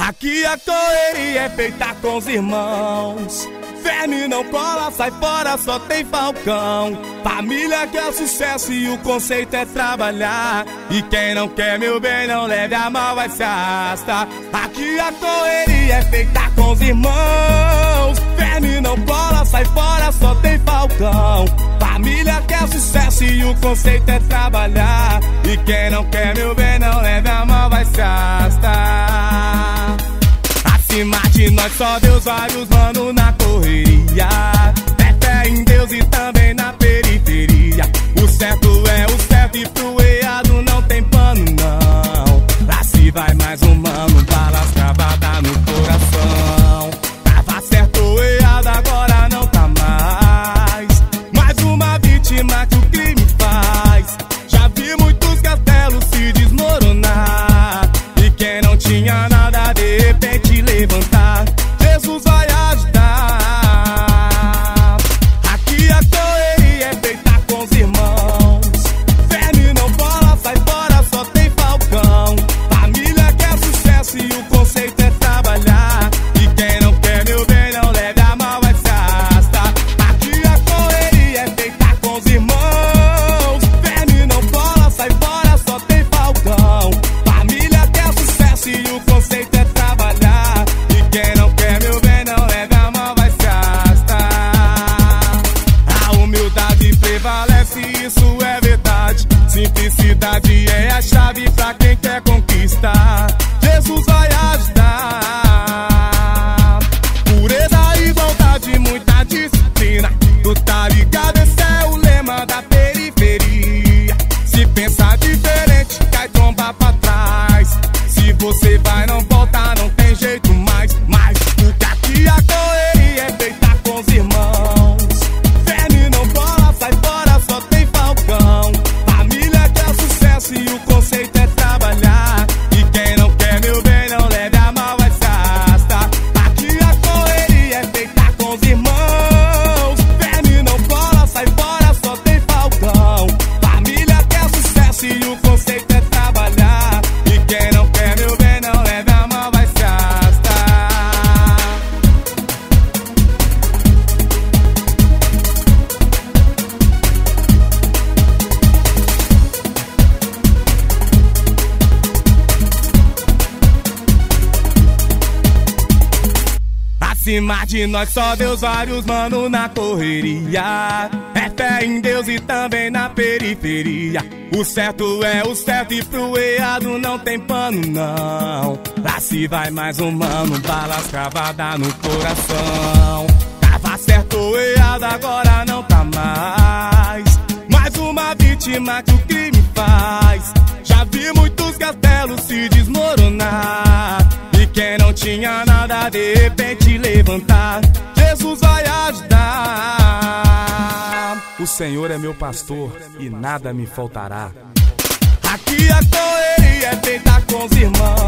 Aqui a correria é feita com os irmãos. Verme não cola, sai fora, só tem falcão. Família que é sucesso e o conceito é trabalhar. E quem não quer meu bem não leve a mal, vai se arrastar. Aqui a correria é feita com os irmãos. Verme não cola, sai fora, só tem falcão. Família que é sucesso e o conceito é trabalhar. E quem não quer meu bem não leve a mal, vai se arrastar. Acima de nós só Deus, vários mano na correria. É fé em Deus e também na periferia. O certo é o certo e pro errado não tem pano não. Lá se vai mais um mano, balas cravadas no coração. Tava certo ou errado, agora não tá mais. Mais uma vítima que o crime faz. Já vi muitos castelos se desmoronar. E quem não tinha nada de repente levantar. Jesus vai ajudar. Aqui a correria é feita com os irmãos. Verme não bola, sai fora, só tem falcão. Família que é sucesso e o conceito é trabalhar. E quem não quer meu bem não leve a mal, vai se arrastar. Aqui a correria é feita com os irmãos. Verme não bola, sai fora, só tem falcão. Família que é sucesso e o conceito é trabalhar. E quem não quer meu bem não leve a mal, vai se arrastar. A humildade prevalece, isso é verdade. Simplicidade é a chave pra quem quer conquistar. Jesus vai ajudar. Pureza e vontade, muita disciplina. Tu tá ligado, esse é o lema da periferia. Se pensar diferente, cai tromba pra trás. Se você vai, não volta, não tem jeito mais. Mas porque aqui a correria é feita com os irmãos. Verme não bola, sai fora, só tem falcão. Família que é sucesso e o conceito é trabalhar. E quem não quer meu bem não leve a mal, vai se arrastar. Aqui a correria é feita com os irmãos. Verme não bola, sai fora, só tem falcão. Família que é sucesso e o conceito é trabalhar. E quem não quer meu bem não leve a mal, vai se arrastar. Acima de nós só Deus, vários mano na correria. É fé em Deus e também na periferia. O certo é o certo e pro errado não tem pano não. Lá se vai mais um mano, balas cravadas no coração. Tava certo ou errado, agora não tá mais. Mais uma vítima que o crime faz. Já vi muitos castelos se desmoronar. E quem não tinha nada de repente levantar. Jesus vai ajudar. O Senhor é meu pastor e nada me faltará. Aqui a correria é feita com os irmãos.